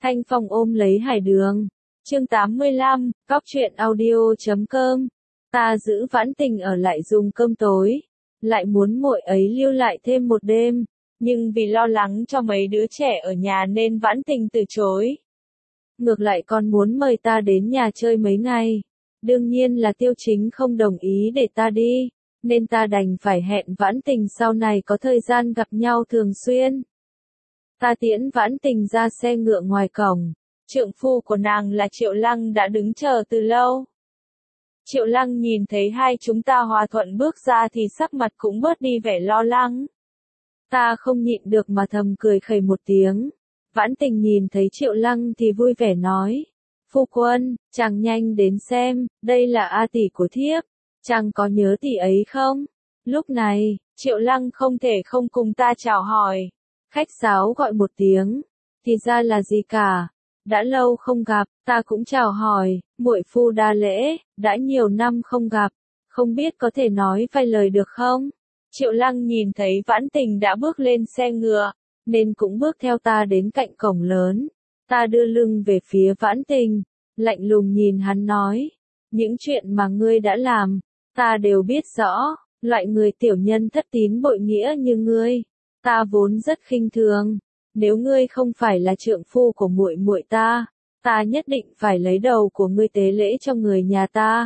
Thanh Phong ôm lấy Hải Đường. Chương 85, Cóc truyện audio.com. Ta giữ Vãn Tình ở lại dùng cơm tối, lại muốn muội ấy lưu lại thêm một đêm, nhưng vì lo lắng cho mấy đứa trẻ ở nhà nên Vãn Tình từ chối. Ngược lại còn muốn mời ta đến nhà chơi mấy ngày. Đương nhiên là Tiêu Chính không đồng ý để ta đi, nên ta đành phải hẹn Vãn Tình sau này có thời gian gặp nhau thường xuyên. Ta tiễn Vãn Tình ra xe ngựa ngoài cổng, trượng phu của nàng là Triệu Lăng đã đứng chờ từ lâu. Triệu Lăng nhìn thấy hai chúng ta hòa thuận bước ra thì sắc mặt cũng bớt đi vẻ lo lắng. Ta không nhịn được mà thầm cười khẩy một tiếng. Vãn Tình nhìn thấy Triệu Lăng thì vui vẻ nói: Phu quân, chàng nhanh đến xem, đây là A tỷ của thiếp, chàng có nhớ tỷ ấy không? Lúc này, Triệu Lăng không thể không cùng ta chào hỏi, khách sáo gọi một tiếng, thì ra là gì cả. Đã lâu không gặp, ta cũng chào hỏi, muội phu đa lễ, đã nhiều năm không gặp, không biết có thể nói vài lời được không? Triệu Lăng nhìn thấy Vãn Tình đã bước lên xe ngựa, nên cũng bước theo ta đến cạnh cổng lớn. Ta đưa lưng về phía Vãn Tình, lạnh lùng nhìn hắn nói: những chuyện mà ngươi đã làm, ta đều biết rõ, loại người tiểu nhân thất tín bội nghĩa như ngươi, ta vốn rất khinh thường. Nếu ngươi không phải là trượng phu của muội muội ta, ta nhất định phải lấy đầu của ngươi tế lễ cho người nhà ta.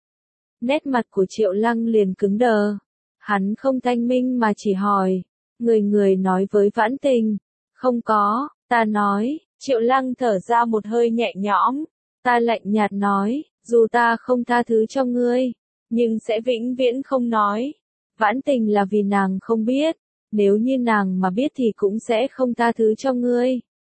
Nét mặt của Triệu Lăng liền cứng đờ. Hắn không thanh minh mà chỉ hỏi: người nói với Vãn Tình? Không có, ta nói. Triệu Lăng thở ra một hơi nhẹ nhõm. Ta lạnh nhạt nói: dù ta không tha thứ cho ngươi, nhưng sẽ vĩnh viễn không nói. Vãn Tình là vì nàng không biết. Nếu như nàng mà biết thì cũng sẽ không tha thứ cho ngươi.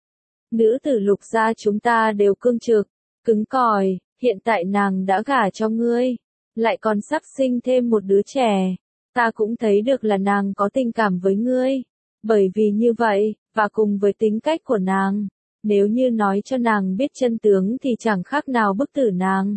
Nữ tử Lục gia chúng ta đều cương trực, cứng cỏi, hiện tại nàng đã gả cho ngươi, lại còn sắp sinh thêm một đứa trẻ. Ta cũng thấy được là nàng có tình cảm với ngươi. Bởi vì như vậy, và cùng với tính cách của nàng, nếu như nói cho nàng biết chân tướng thì chẳng khác nào bức tử nàng.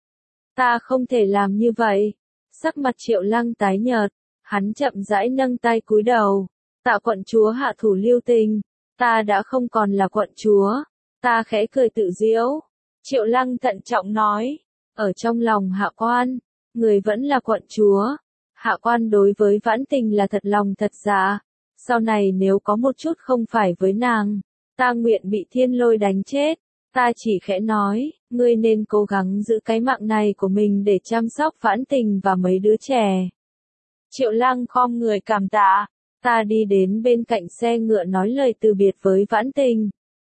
Ta không thể làm như vậy. Sắc mặt Triệu Lăng tái nhợt. Hắn chậm rãi nâng tay cúi đầu. Tạ quận chúa hạ thủ lưu tình. Ta đã không còn là quận chúa. Ta khẽ cười tự giễu. Triệu Lăng thận trọng nói: ở trong lòng hạ quan, người vẫn là quận chúa. Hạ quan đối với Vãn Tình là thật lòng thật dạ. Sau này nếu có một chút không phải với nàng, ta nguyện bị thiên lôi đánh chết. Ta chỉ khẽ nói: ngươi nên cố gắng giữ cái mạng này của mình để chăm sóc Vãn Tình và mấy đứa trẻ. Triệu Lăng khom người cảm tạ. Ta đi đến bên cạnh xe ngựa nói lời từ biệt với Vãn Tình.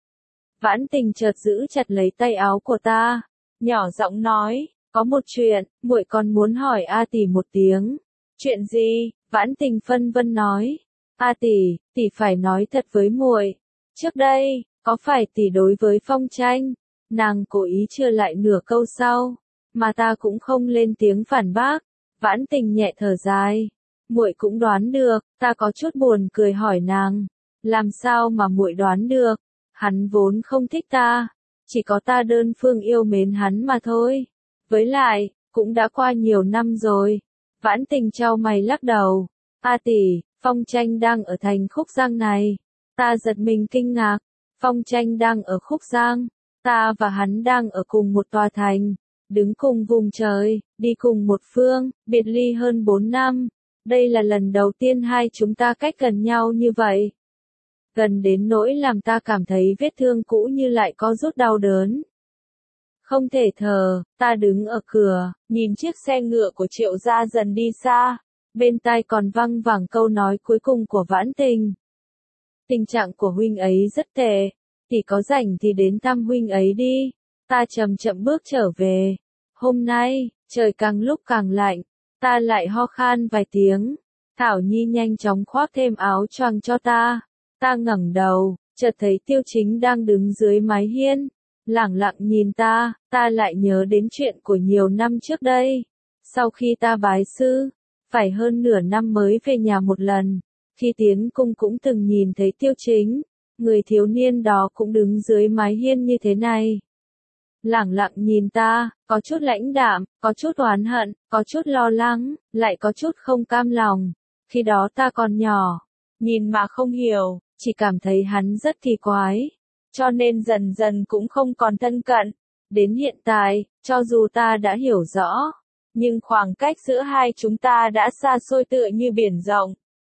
Vãn Tình chợt giữ chặt lấy tay áo của ta, nhỏ giọng nói: có một chuyện, muội còn muốn hỏi A tỷ một tiếng. Chuyện gì? Vãn Tình phân vân nói. A tỷ, tỷ phải nói thật với muội. Trước đây, có phải tỷ đối với Phong Tranh? Nàng cố ý chưa lại nửa câu sau, mà ta cũng không lên tiếng phản bác. Vãn Tình nhẹ thở dài. Muội cũng đoán được. Ta có chút buồn cười hỏi nàng: làm sao mà muội đoán được? Hắn vốn không thích ta, chỉ có ta đơn phương yêu mến hắn mà thôi. Với lại, cũng đã qua nhiều năm rồi. Vãn Tình chau mày lắc đầu. A tỷ, Phong Tranh đang ở thành Khúc Giang này. Ta giật mình kinh ngạc. Phong Tranh đang ở Khúc Giang. Ta và hắn đang ở cùng một tòa thành, đứng cùng vùng trời, đi cùng một phương, biệt ly hơn 4 năm. Đây là lần đầu tiên hai chúng ta cách gần nhau như vậy. Gần đến nỗi làm ta cảm thấy vết thương cũ như lại có rút đau đớn. Không thể thở, ta đứng ở cửa, nhìn chiếc xe ngựa của Triệu gia dần đi xa. Bên tai còn văng vẳng câu nói cuối cùng của Vãn Tình. Tình trạng của huynh ấy rất tệ. Tỷ có rảnh thì đến thăm huynh ấy đi. Ta chậm chậm bước trở về. Hôm nay, trời càng lúc càng lạnh. Ta lại ho khan vài tiếng. Thảo Nhi nhanh chóng khoác thêm áo choàng cho ta. Ta ngẩng đầu, chợt thấy Tiêu Chính đang đứng dưới mái hiên, lẳng lặng nhìn ta. Ta lại nhớ đến chuyện của nhiều năm trước đây. Sau khi ta bái sư, phải hơn nửa năm mới về nhà một lần. Khi tiến cung cũng từng nhìn thấy Tiêu Chính. Người thiếu niên đó cũng đứng dưới mái hiên như thế này. Lẳng lặng nhìn ta, có chút lãnh đạm, có chút oán hận, có chút lo lắng, lại có chút không cam lòng. Khi đó ta còn nhỏ, nhìn mà không hiểu, chỉ cảm thấy hắn rất kỳ quái. cho nên dần dần cũng không còn thân cận. Đến hiện tại, cho dù ta đã hiểu rõ, nhưng khoảng cách giữa hai chúng ta đã xa xôi tựa như biển rộng.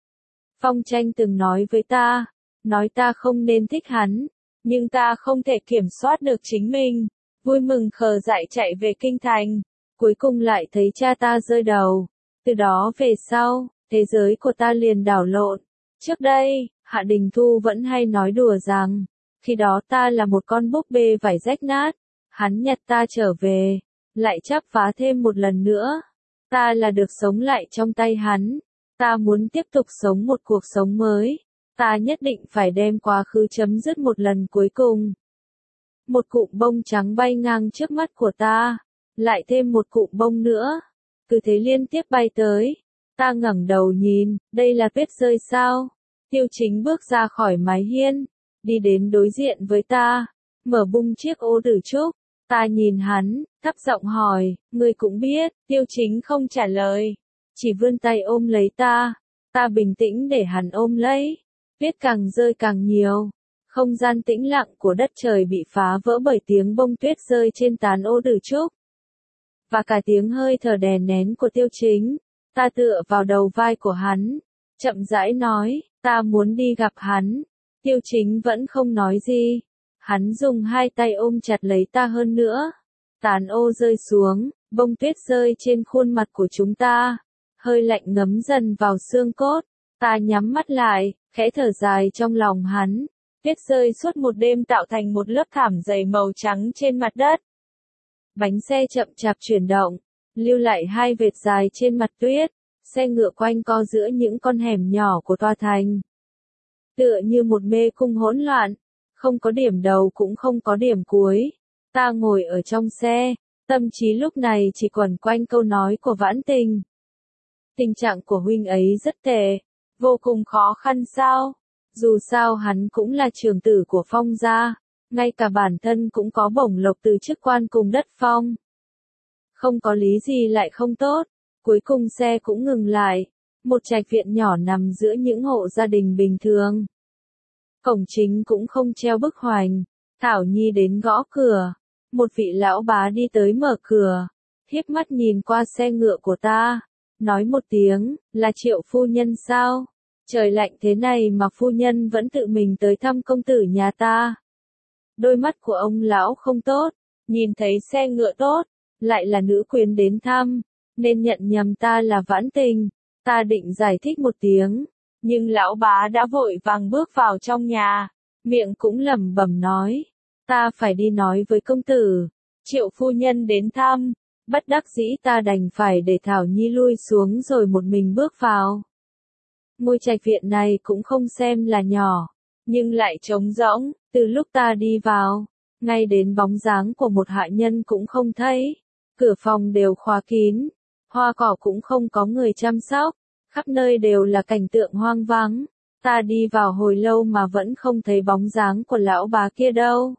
Phong Tranh từng nói với ta, nói ta không nên thích hắn, nhưng ta không thể kiểm soát được chính mình, vui mừng khờ dại chạy về kinh thành, cuối cùng lại thấy cha ta rơi đầu. Từ đó về sau, thế giới của ta liền đảo lộn. Trước đây, Hạ Đình Thu vẫn hay nói đùa rằng, khi đó ta là một con búp bê vải rách nát, hắn nhặt ta trở về, lại chắp vá thêm một lần nữa. Ta là được sống lại trong tay hắn, ta muốn tiếp tục sống một cuộc sống mới, ta nhất định phải đem quá khứ chấm dứt một lần cuối cùng. Một cụm bông trắng bay ngang trước mắt của ta, lại thêm một cụm bông nữa, cứ thế liên tiếp bay tới. Ta ngẩng đầu nhìn, đây là tuyết rơi sao? Tiêu Chính bước ra khỏi mái hiên, đi đến đối diện với ta, mở bung chiếc ô tử trúc. Ta nhìn hắn, thấp giọng hỏi, ngươi cũng biết. Tiêu Chính không trả lời, chỉ vươn tay ôm lấy ta. Ta bình tĩnh để hắn ôm lấy. Tuyết càng rơi càng nhiều. Không gian tĩnh lặng của đất trời bị phá vỡ bởi tiếng bông tuyết rơi trên tán ô tử trúc. Và cả tiếng hơi thở đè nén của Tiêu Chính. Ta tựa vào đầu vai của hắn, chậm rãi nói, ta muốn đi gặp hắn. Tiêu Chính vẫn không nói gì. Hắn dùng hai tay ôm chặt lấy ta hơn nữa. Tán ô rơi xuống, bông tuyết rơi trên khuôn mặt của chúng ta. Hơi lạnh ngấm dần vào xương cốt. Ta nhắm mắt lại, khẽ thở dài trong lòng hắn. Tuyết rơi suốt một đêm tạo thành một lớp thảm dày màu trắng trên mặt đất. Bánh xe chậm chạp chuyển động, lưu lại hai vệt dài trên mặt tuyết. Xe ngựa quanh co giữa những con hẻm nhỏ của tòa thành. Tựa như một mê cung hỗn loạn, không có điểm đầu cũng không có điểm cuối. Ta ngồi ở trong xe, tâm trí lúc này chỉ quẩn quanh câu nói của Vãn Tình. Tình trạng của huynh ấy rất tệ, vô cùng khó khăn sao? Dù sao hắn cũng là trưởng tử của Phong gia, ngay cả bản thân cũng có bổng lộc từ chức quan cùng đất Phong. Không có lý gì lại không tốt. Cuối cùng xe cũng ngừng lại. Một trạch viện nhỏ nằm giữa những hộ gia đình bình thường. Cổng chính cũng không treo bức hoành. Thảo Nhi đến gõ cửa. Một vị lão bá đi tới mở cửa. Hiếp mắt nhìn qua xe ngựa của ta. Nói một tiếng, là Triệu phu nhân sao? Trời lạnh thế này mà phu nhân vẫn tự mình tới thăm công tử nhà ta. Đôi mắt của ông lão không tốt. Nhìn thấy xe ngựa tốt, lại là nữ quyến đến thăm, nên nhận nhầm ta là Vãn Tình. Ta định giải thích một tiếng, nhưng lão bá đã vội vàng bước vào trong nhà, miệng cũng lẩm bẩm nói, ta phải đi nói với công tử, Triệu phu nhân đến thăm. Bất đắc dĩ ta đành phải để Thảo Nhi lui xuống rồi một mình bước vào. Ngôi trạch viện này cũng không xem là nhỏ, nhưng lại trống rỗng. Từ lúc ta đi vào, ngay đến bóng dáng của một hạ nhân cũng không thấy. Cửa phòng đều khóa kín, hoa cỏ cũng không có người chăm sóc, khắp nơi đều là cảnh tượng hoang vắng. Ta đi vào hồi lâu mà vẫn không thấy bóng dáng của lão bá kia đâu.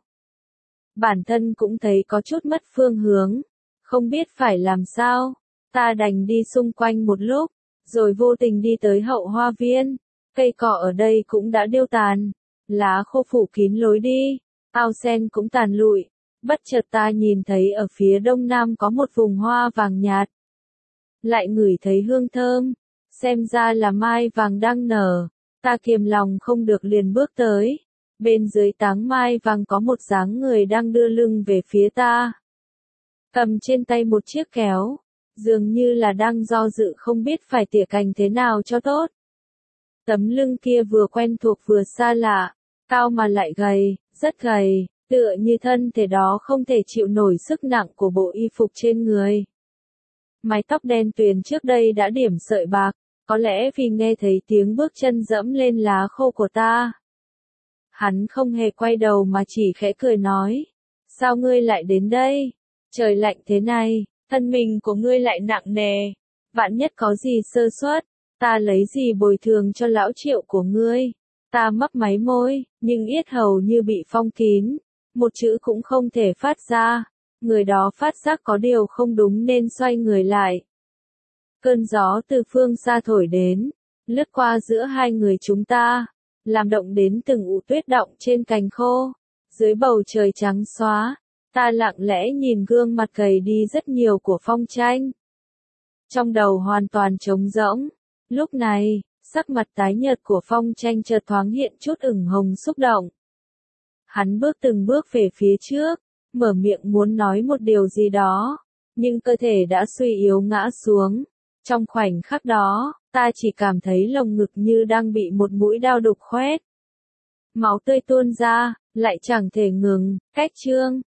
Bản thân cũng thấy có chút mất phương hướng, không biết phải làm sao. Ta đành đi xung quanh một lúc, rồi vô tình đi tới hậu hoa viên. Cây cỏ ở đây cũng đã điêu tàn, lá khô phủ kín lối đi, ao sen cũng tàn lụi. Bất chợt ta nhìn thấy ở phía đông nam có một vùng hoa vàng nhạt. Lại ngửi thấy hương thơm, xem ra là mai vàng đang nở. Ta kiềm lòng không được liền bước tới. Bên dưới táng mai vàng có một dáng người đang đưa lưng về phía ta. Cầm trên tay một chiếc kéo, dường như là đang do dự không biết phải tỉa cành thế nào cho tốt. Tấm lưng kia vừa quen thuộc vừa xa lạ, cao mà lại gầy, rất gầy. Tựa như thân thể đó không thể chịu nổi sức nặng của bộ y phục trên người. Mái tóc đen tuyền trước đây đã điểm sợi bạc, có lẽ vì nghe thấy tiếng bước chân dẫm lên lá khô của ta. Hắn không hề quay đầu mà chỉ khẽ cười nói, sao ngươi lại đến đây? Trời lạnh thế này, thân mình của ngươi lại nặng nề, vạn nhất có gì sơ suất, ta lấy gì bồi thường cho lão Triệu của ngươi? Ta mấp máy môi, nhưng yết hầu như bị phong kín. Một chữ cũng không thể phát ra. Người đó phát giác có điều không đúng nên xoay người lại. Cơn gió từ phương xa thổi đến, lướt qua giữa hai người chúng ta, làm động đến từng ụ tuyết động trên cành khô. Dưới bầu trời trắng xóa, ta lặng lẽ nhìn gương mặt gầy đi rất nhiều của Phong Tranh. Trong đầu hoàn toàn trống rỗng. Lúc này, sắc mặt tái nhợt của Phong Tranh chợt thoáng hiện chút ửng hồng xúc động. Hắn bước từng bước về phía trước, mở miệng muốn nói một điều gì đó, nhưng cơ thể đã suy yếu ngã xuống. Trong khoảnh khắc đó, ta chỉ cảm thấy lồng ngực như đang bị một mũi dao đục khoét. Máu tươi tuôn ra, lại chẳng thể ngừng. Cách chương